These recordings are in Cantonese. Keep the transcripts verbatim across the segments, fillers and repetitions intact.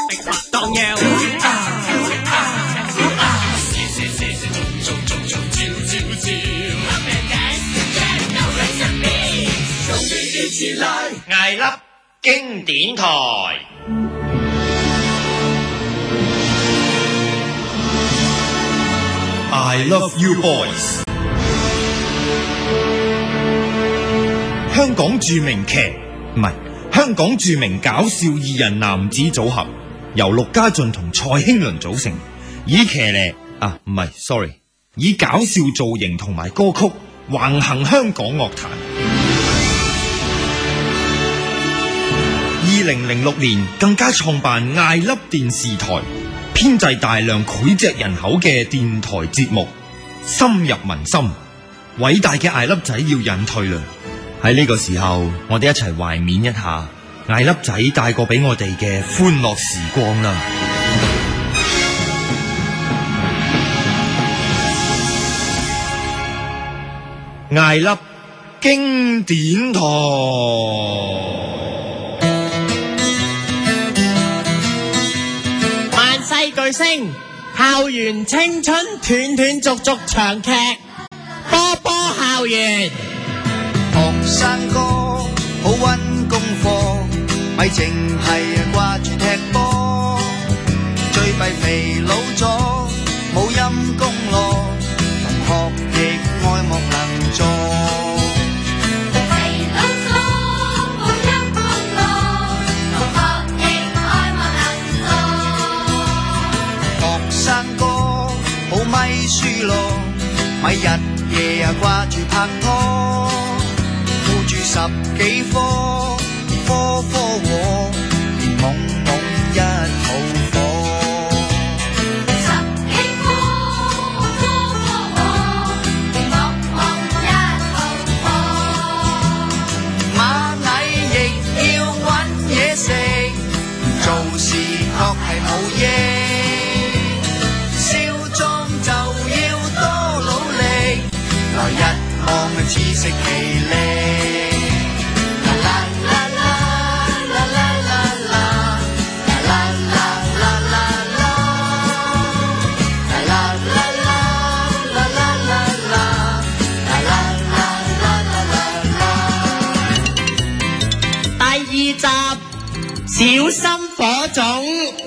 食法當腰。 艾粒經典台。 I love you boys。香港著名劇唔係香港著名搞笑二人男子組合，由陸家俊同蔡興倫組成，以騎呢啊唔係 sorry， 以搞笑造型同埋歌曲橫行香港樂壇。二零零六年更加創辦艾粒電視台，編製大量膾炙人口嘅電台節目，深入民心。偉大嘅艾粒仔要隱退啦！喺呢個時候，我哋一齊懷緬一下艾粒仔帶過俾我哋嘅歡樂時光啦！艾粒經典台。 巨星校園青春斷斷續續長劇，波波校園。 學生哥好溫功課，咪淨係掛住踢波，最弊肥佬咗冇陰功咯，同學亦愛莫能助。咪輸咯，咪日夜啊掛住拍拖，顧住十幾科，科科和，連懵懵一肚火。十幾科，科科和，連懵懵一肚火。螞蟻亦要搵嘢食，做事確係冇益。來日望似食其力，啦啦啦啦啦啦啦啦，啦啦啦啦啦，啦啦啦啦啦啦啦，啦啦啦啦啦啦。 第二集小心火種。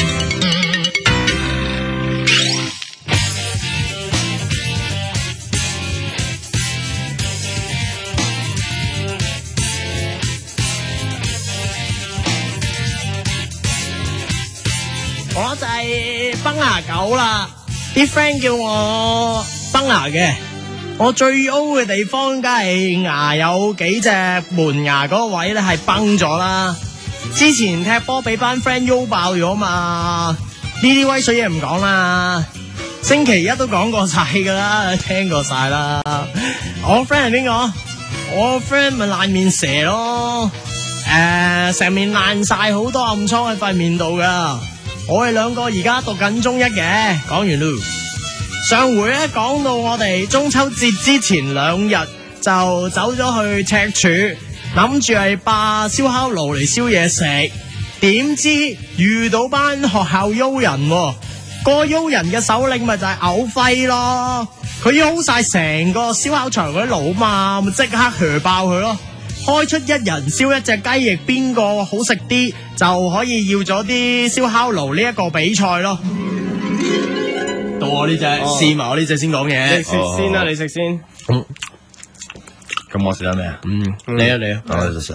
我就係崩牙狗啦，啲 friend 叫我崩牙嘅。我最優嘅地方，梗係牙有幾隻門牙嗰位咧係崩咗啦。之前踢波俾班 friend 優爆咗嘛，呢啲威水嘢唔講啦。星期一都講過晒噶啦，聽過晒啦。我 friend 係邊個？我 friend 咪爛面蛇咯，誒、呃，成面爛晒，好多暗瘡喺塊面度噶。我哋兩個而家讀緊中一嘅，講完咯。上回咧講到我哋中秋節之前兩日就走咗去赤柱，諗住係霸燒烤爐嚟燒嘢食，點知遇到班學校優人，個優人嘅首領咪就係牛輝咯，佢優晒成個燒烤場嗰啲爐嘛，咪即刻噓爆佢咯。開出一人燒一隻雞翼，邊個好食啲就可以要咗啲燒烤爐呢一個比賽咯。到我呢隻，試埋我呢隻先講嘢。 你食先啦，你食先。 嗯，咁我食得咩啊？ 嗯，你啊你啊， 我就食。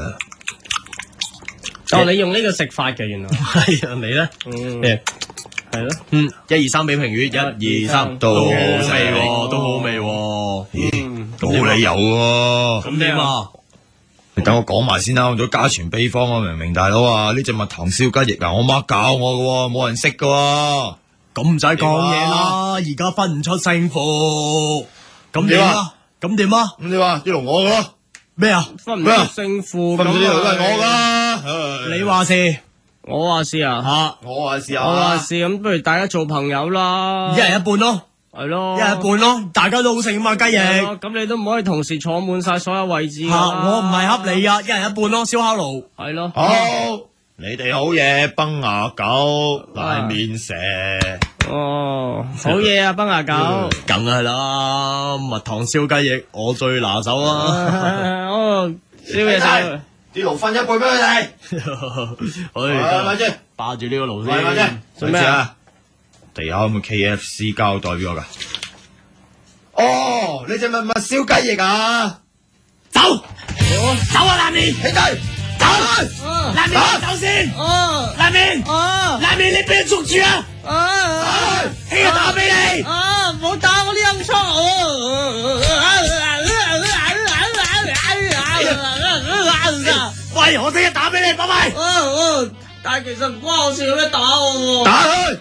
哦，你用呢個食法嘅原來。 係啊，你咧？ 嗯，係咯。 嗯，一二三俾評語，一二三都好味喎，都好味喎。 嗯， 冇理由喎。 咁點啊？ 你等我講埋先啦，我咗家傳秘方啊，明明大佬啊，呢隻蜜糖燒雞翼啊，我媽教我嘅，冇人識嘅。 咁唔使講嘢啦，而家分唔出勝負。咁點啊？咁點啊？ 咁你話呢度我嘅咯？ 咩啊？ 分唔出勝負， 分唔出呢度都係我噶。 你話事， 我話事啊吓， 我話事啊， 我話事，咁不如大家做朋友啦， 一人一半咯。 係咯， 一人一半咯，大家都好食啊嘛雞翼。 咁你都唔可以同時坐滿晒所有位置。 吓，我唔係恰你啊，一人一半咯，燒烤爐。 係咯。 好， 你哋好嘢，崩牙狗、拉麵蛇。 哦，好嘢啊，崩牙狗。 梗係啦，蜜糖燒雞翼我最拿手啊！ 哦，燒嘢食。 啲爐分一半俾佢哋。 唉， 咪先， 霸住呢個爐咪先。 先， 做咩啊？ 地下有冇 K F C 膠袋俾我㗎？哦，你隻咪咪燒雞翼啊！ 走，走啊！拉麵， 兄弟，走！ 拉麵你走先。 哦拉麵， 哦拉麵你俾佢捉住啊！ 啊！ 兄弟打俾你。 啊！唔好打我啲暗瘡。 喂，我聽日打俾你，拜拜。 但係其實唔關我事，有咩打我喎？ 打佢！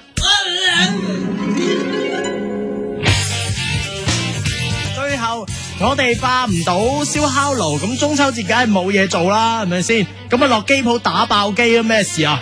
最後我哋霸唔到燒烤爐，咁中秋節梗係冇嘢做啦，係咪先？咁啊落機鋪打爆機啊，咩事啊？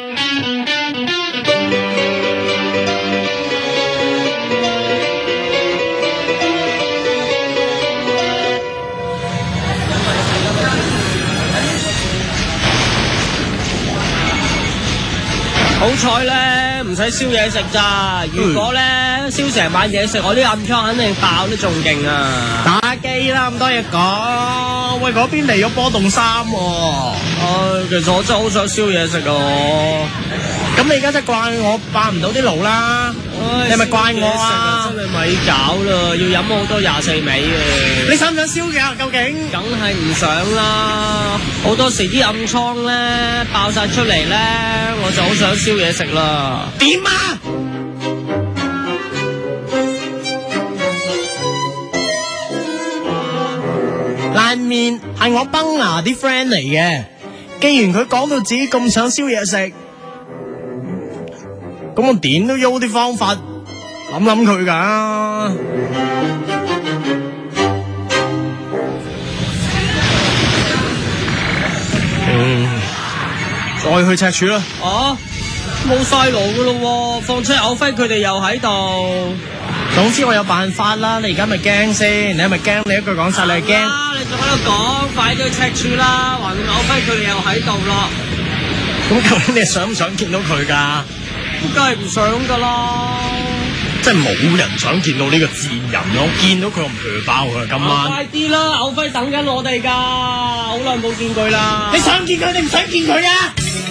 好彩咧，唔使燒嘢食咋。如果咧燒成晚嘢食，我啲暗瘡肯定爆得仲勁啊！ 打機啦，咁多嘢講。喂，嗰邊嚟咗波動三喎。 唉，其實我真係好想燒嘢食啊！ 咁你而家真係怪我霸唔到啲爐啦。 唉你係咪怪我啊？ 真係咪搞啦，要飲好多廿四味嘅。 你想唔想燒嘅？究竟？ 梗係唔想啦！好多時啲暗瘡咧爆晒出嚟咧，我就好想燒嘢食啦。 點啊？爛面係我崩牙啲 friend 嚟嘅，既然佢講到自己咁想燒嘢食，咁我點都喐啲方法諗諗佢噶。嗯，再去赤柱啦。 啊，冇晒爐噶咯，況且牛輝佢哋又喺度。 總之我有辦法啦，你而家咪驚先？你係咪驚？你一句講晒，你係驚？ 啊，你仲喺度講，快啲去赤柱啦！橫掂牛輝佢哋又喺度咯。 咁究竟你係想唔想見到佢噶？ 梗係唔想噶啦。 真係冇人想見到呢個賤人咯！我見到佢我唔鋸爆佢今晚。 快啲啦，牛輝等緊我哋噶，好耐冇見佢啦。 你想見佢定唔想見佢啊？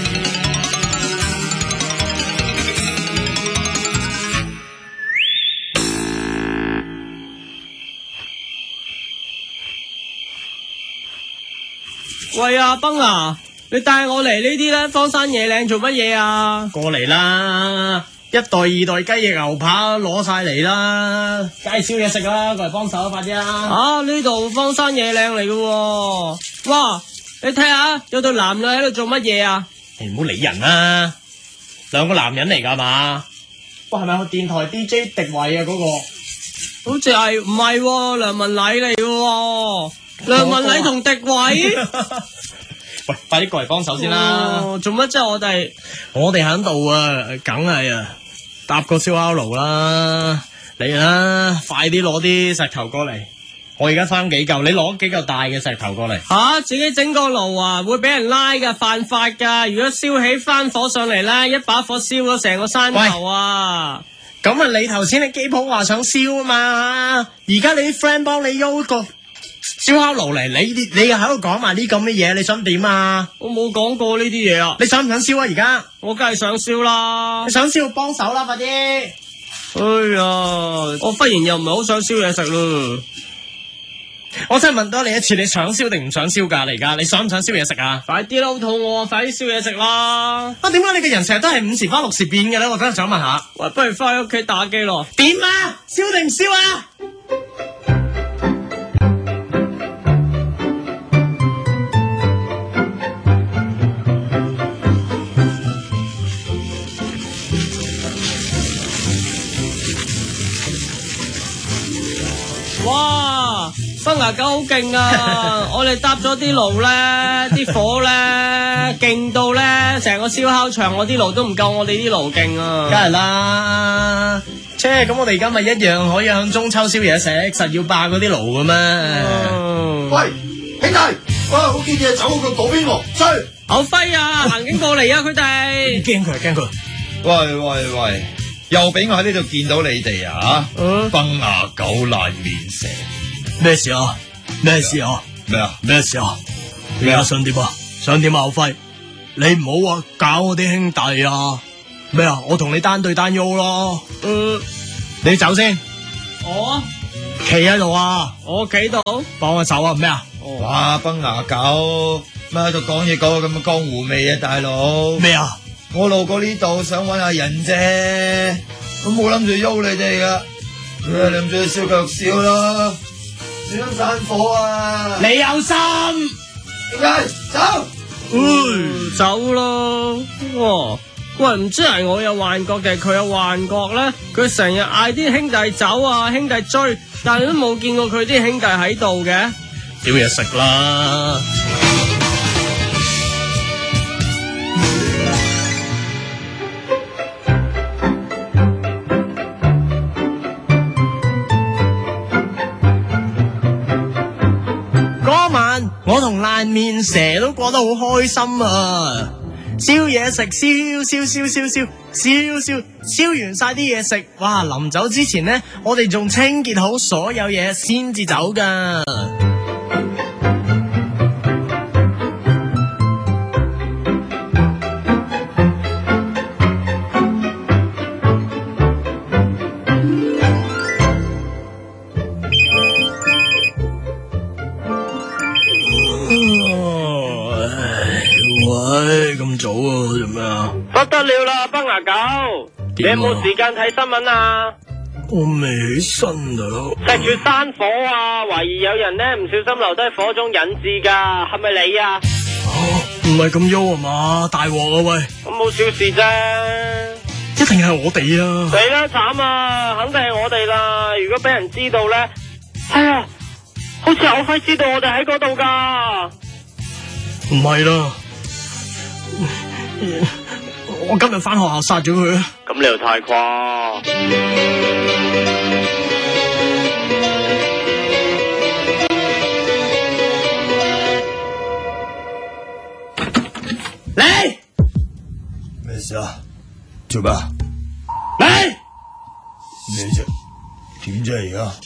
喂啊，崩啊！你帶我嚟呢啲咧，荒山野嶺做乜嘢啊？ 過嚟啦！一袋二袋雞翼牛扒攞晒嚟啦！梗係燒嘢食啦，過嚟幫手快啲啦！ 啊，呢度荒山野嶺嚟嘅喎！哇，你睇下有對男女喺度做乜嘢啊？ 你唔好理人啦，兩個男人嚟噶嘛？哇，係咪個電台 D J 迪偉啊？嗰、個好似係唔係喎？梁文禮嚟嘅喎，梁文禮同迪偉。 喂，快啲過嚟幫手先啦！ 哦，做乜啫？我哋我哋喺度啊，梗係啊，搭個燒烤爐啦，嚟啦，快啲攞啲石頭過嚟。我而家翻幾嚿，你攞幾嚿大嘅石頭過嚟。 吓、啊、自己整個爐啊，會俾人拉噶，犯法噶。如果燒起翻火上嚟咧，一把火燒咗成個山頭啊！ 咁啊，你頭先喺機鋪話想燒啊嘛，而家你啲 friend 幫你喐個燒烤爐嚟，你你又喺度講埋啲咁嘅嘢，你想點啊？ 我冇講過呢啲嘢啊！ 你想唔想燒啊？而家我梗係想燒啦！ 你想燒幫手啦，快啲！ 哎呀，我忽然又唔係好想燒嘢食咯。 我真係問多你一次，你想燒定唔想燒㗎？你而家你想唔想燒嘢食啊？ 快啲啦，好肚餓啊！快啲燒嘢食啦！ 啊，點解你個人成日都係五時花六時變嘅咧？我真係想問下。 喂，不如翻屋企打機咯。 點啊？燒定唔燒啊？ 哇！崩牙狗好勁啊！我哋搭咗啲爐咧，啲火咧勁到咧，成個燒烤場我啲爐都唔夠我哋啲爐勁啊！ 梗係啦，切咁我哋而家咪一樣可以向中秋燒嘢食，實要霸嗰啲爐嘅咩？ 嗯喂，兄弟，哇，好見嘢走過嗰邊喎，追！ 牛輝啊，行經過嚟啊，佢哋驚佢啊，驚佢。 喂喂喂，又俾我喺呢度見到你哋啊！ 嗯崩牙狗爛面蛇， 咩事啊？咩事啊？ 咩啊？ 咩事啊？你而家想點啊？想點啊？牛輝，你唔好話搞我啲兄弟啊！咩啊？我同你單對單喐咯。 嗯， 你走先， 我企喺度啊！ 我企度， 幫我手啊！咩啊？ 哇！崩牙狗乜喺度講嘢講到咁嘅江湖味啊，大佬！ 咩啊？ 我路過呢度想搵下人啫，我冇諗住喐你哋噶，你諗住燒腳燒啦，小心散火啊！ 你有心？ 點解走？ 嗯，走咯。哇，喂，唔知係我有幻覺定係佢有幻覺咧？佢成日嗌啲兄弟走啊，兄弟追，但係都冇見過佢啲兄弟喺度嘅。 屌嘢食啦！嗰晚我同爛面蛇都過得好開心啊！燒嘢食，燒燒燒燒燒燒燒燒完晒啲嘢食，哇！臨走之前呢，我哋仲清潔好所有嘢先至走噶。喂，咁早啊？做咩啊？ 不得了啦，崩牙狗！你有冇時間睇新聞啊？ 我未起身大佬。 食住山火啊！懷疑有人咧唔小心留低火種引致噶，係咪你啊？ 唔係咁喐啊嘛，大鑊啊喂！ 咁冇小事啫， 一定係我哋啊！ 死啦慘啊！肯定係我哋啦！如果俾人知道咧，哎呀，好似牛輝知道我哋喺嗰度噶。 唔係啦，我今日翻學校殺咗佢啊！ 咁你又太誇。 嚟咩事啊？做咩啊？ 嚟咩啫？點啫而家？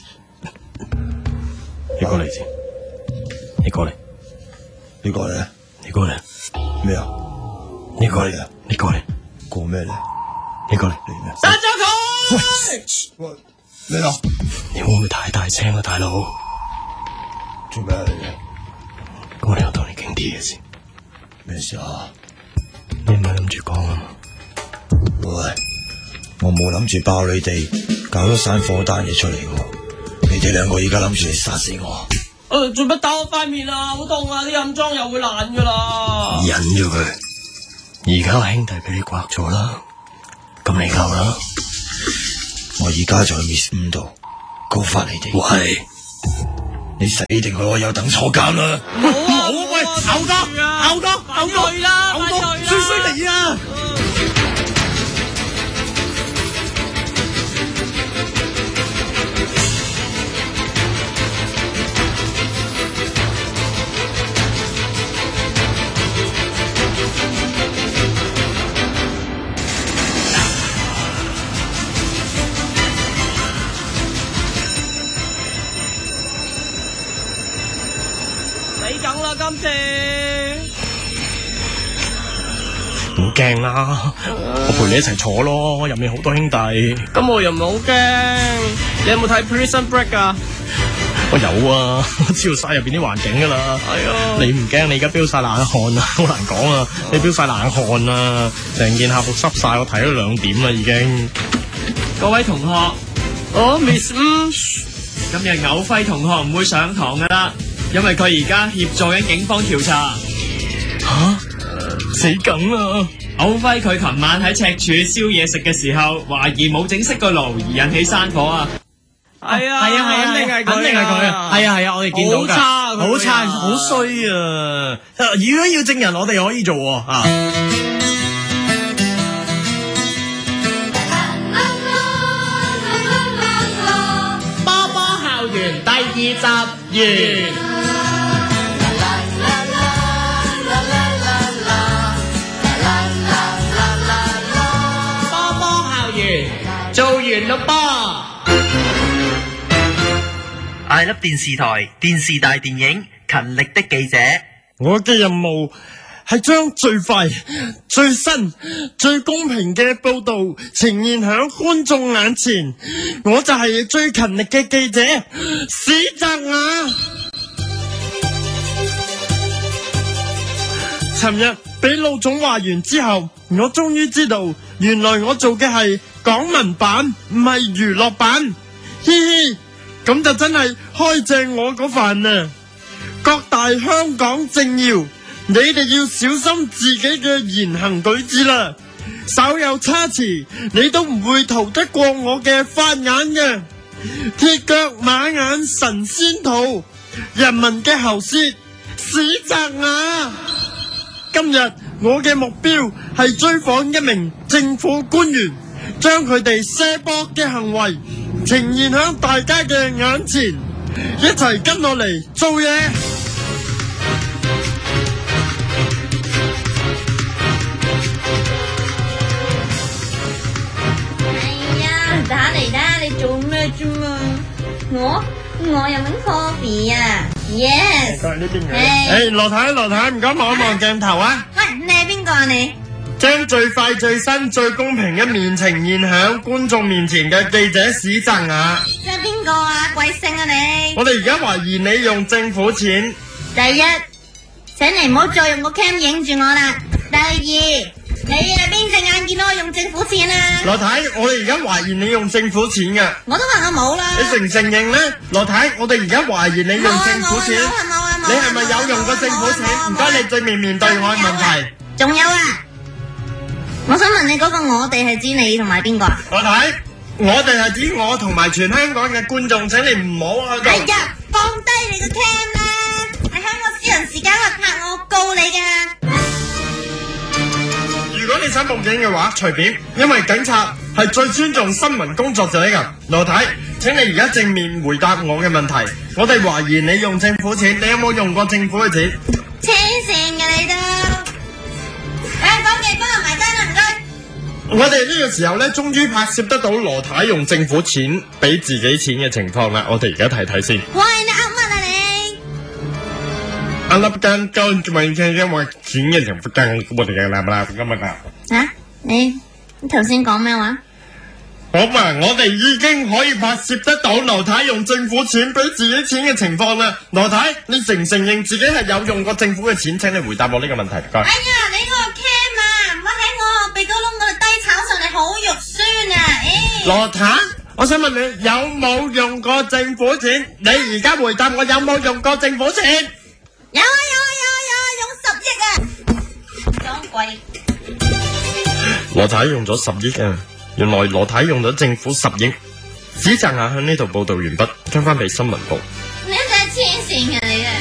你過嚟先，你過嚟， 你過嚟？ 你過嚟， 咩啊？ 你過嚟，你過嚟， 過咩咧？ 你過嚟， 嚟咩？ 殺咗佢！ 喂，咩啊？ 你會唔會太大聲啊，大佬？ 做咩嚟嘅？ 我哋我同你傾啲嘢先。 咩事啊？ 你唔係諗住講啊嘛？ 喂，我冇諗住爆你哋，搞咗散火單嘢出嚟喎。你哋兩個而家諗住嚟殺死我？ 誒、呃，做乜打我塊面啊？好痛啊！啲暗裝又會爛噶啦。 忍咗佢，而家我兄弟俾你刮咗啦，咁你夠啦。 我而家就去 Miss 五度告發你哋。 喂， 你死定去我有等坐監啦！ 冇啊！ 冇啊喂牛哥牛哥犯罪啦！犯罪啦！ 衰衰地啊！ 死梗啦！今次唔驚啦，我陪你一齊坐咯，入面好多兄弟。 咁我又唔係好驚。你有冇睇 Prison Break 啊？ 我有啊，我知道晒入邊啲環境噶啦。 係啊， 你唔驚？你而家飆晒冷汗啊，好難講啊！你飆晒冷汗啊，成件校服濕晒，我睇咗兩點啦已經。 各位同學， 哦 ，Miss 五， 今日牛輝同學唔會上堂噶啦，因為佢而家協助緊警方調查。 吓，死梗啦！ 牛輝佢琴晚喺赤柱燒嘢食嘅時候，懷疑冇整熄個爐而引起山火啊！ 係啊， 係啊係啊， 肯定係佢， 肯定係佢啊！係啊係啊，我哋見到㗎， 好差， 好差，好衰啊！如果要證人，我哋可以做喎啊！ 波波校園第二集完。 做完咯噃。 I Love 電視台電視大電影勤力的記者， 我嘅任務係將最快、最新、最公平嘅報道呈現響觀眾眼前。我就係最勤力嘅記者史澤雅。尋日俾老總話完之後，我終於知道，原來我做嘅係港聞版，唔係娛樂版。嘻嘻，咁就真係開正我嗰飯啊！各大香港政要，你哋要小心自己嘅言行舉止啦，稍有差池，你都唔會逃得過我嘅法眼嘅。鐵腳馬眼神仙圖，人民嘅喉舌史澤雅。今日我嘅目標係追訪一名政府官員，將佢哋卸膊嘅行為呈現響大家嘅眼前，一齊跟我嚟做嘢。 哎呀，打嚟啦！你做咩啫嘛？我我飲緊 coffee 啊 ，yes。 過嚟呢邊嘅。誒，羅太羅太，唔該望一望鏡頭啊！ 喂，你係邊個啊你？ 將最快最新最公平一面呈現響觀眾面前嘅記者史澤雅。 即係邊個啊？貴姓啊你？ 我哋而家懷疑你用政府錢。 第一，請你唔好再用個 cam 影住我啦。第二，你係邊隻眼見到我用政府錢啊？ 羅太，我哋而家懷疑你用政府錢㗎。 我都話我冇啦。 你承唔承認呢？羅太，我哋而家懷疑你用政府錢。你係咪有用過政府錢？唔該，你正面面對我嘅問題。 仲有啊，我想問你嗰個我哋係指你同埋邊個啊？ 羅太，我哋係指我同埋全香港嘅觀眾，請你唔好喺度。 哎呀，放低你個 cam 啦！喺香港私人時間去拍我告你㗎。 如果你想報警嘅話，隨便，因為警察係最尊重新聞工作者㗎。羅太，請你而家正面回答我嘅問題。我哋懷疑你用政府錢，你有冇用過政府嘅錢？ 黐線嘅你都，香港嘅幫人埋單啦，唔該。 我哋呢個時候咧，終於拍攝得到羅太用政府錢俾自己錢嘅情況啦。我哋而家睇睇先。 喂，你噏乜啊你？ 阿粒間跟住問聽因為錢嘅情況更我哋嘅啦啦今日啊。 吓？你你頭先講咩話？ 好嘛，我哋已經可以拍攝得到羅太用政府錢俾自己錢嘅情況啦。羅太，你承唔承認自己係有用過政府嘅錢？請你回答我呢個問題，唔該。 哎呀，你嗰個 cam 啊，唔好喺我鼻哥窿嗰度低炒上嚟，好肉酸啊！誒， 羅太，我想問你有冇用過政府錢？你而家回答我有冇用過政府錢？ 有啊有啊有啊有啊，用十億啊！裝貴。 羅太用咗十億啊！原來羅太用咗政府十億。史澤雅向呢度報道完畢，跟翻俾新聞部。 你真係黐線嘅你啊！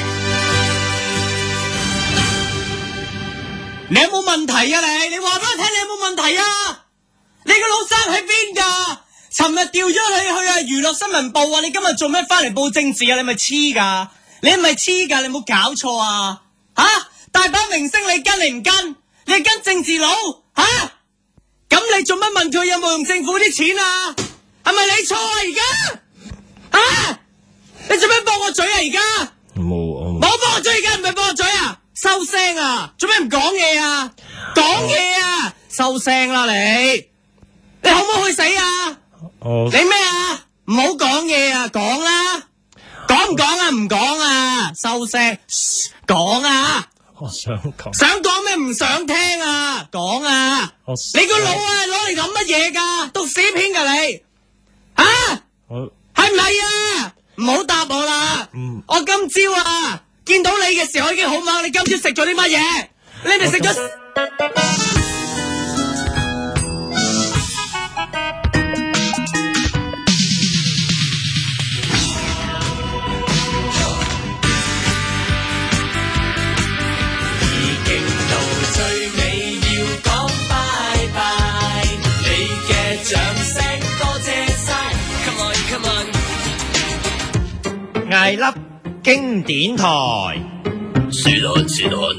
你有冇問題啊你？你話俾我聽，你有冇問題啊？你個老生喺邊噶？尋日調咗你去啊娛樂新聞部啊！你今日做咩翻嚟報政治啊？你咪黐噶？你係咪黐噶？你冇搞錯啊？吓、啊，大把明星你跟你唔跟？你係跟政治佬吓？咁、啊、你做乜問佢有冇用政府啲錢啊？係咪你錯啊？而家啊？你做咩駁我嘴啊？而家冇冇駁我嘴，而家唔係駁我嘴啊？收聲啊！做咩唔講嘢啊？講嘢啊！收聲啦你！你可唔可以去死啊？ 我你咩啊？唔好講嘢啊！講啦！講唔講啊？唔講啊！收聲！講啊！ 我想講， 想講咩？唔想聽啊！講啊！ 我你個腦啊攞嚟諗乜嘢噶？讀屎片噶你？啊？ 我係唔係啊？唔好答我啦！ 嗯我今朝啊見到你嘅時候已經好猛，你今朝食咗啲乜嘢？你咪食咗。 艾粒經典台， 是論是論。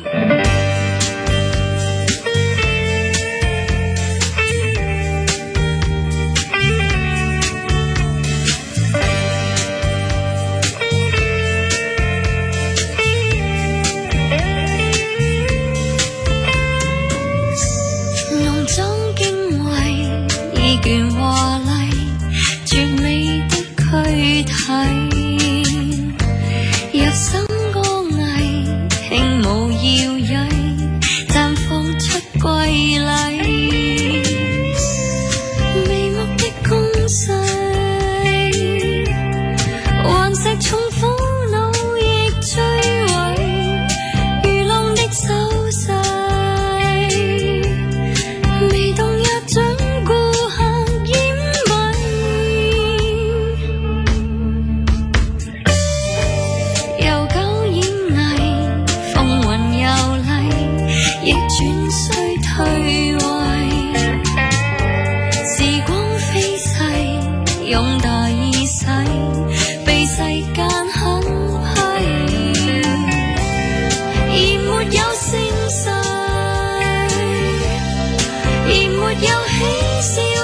倦華麗絕美的軀體，入心歌藝輕舞搖曳，綻放出瑰麗，眉目的攻勢，頑石重苦惱亦摧毀，如浪的手勢，微動也將顧客掩蔽，悠久演藝風雲遊麗，亦轉衰退位，時光飛逝，擁大意逝，被世間狠批，而沒有盛世，而沒有喜笑。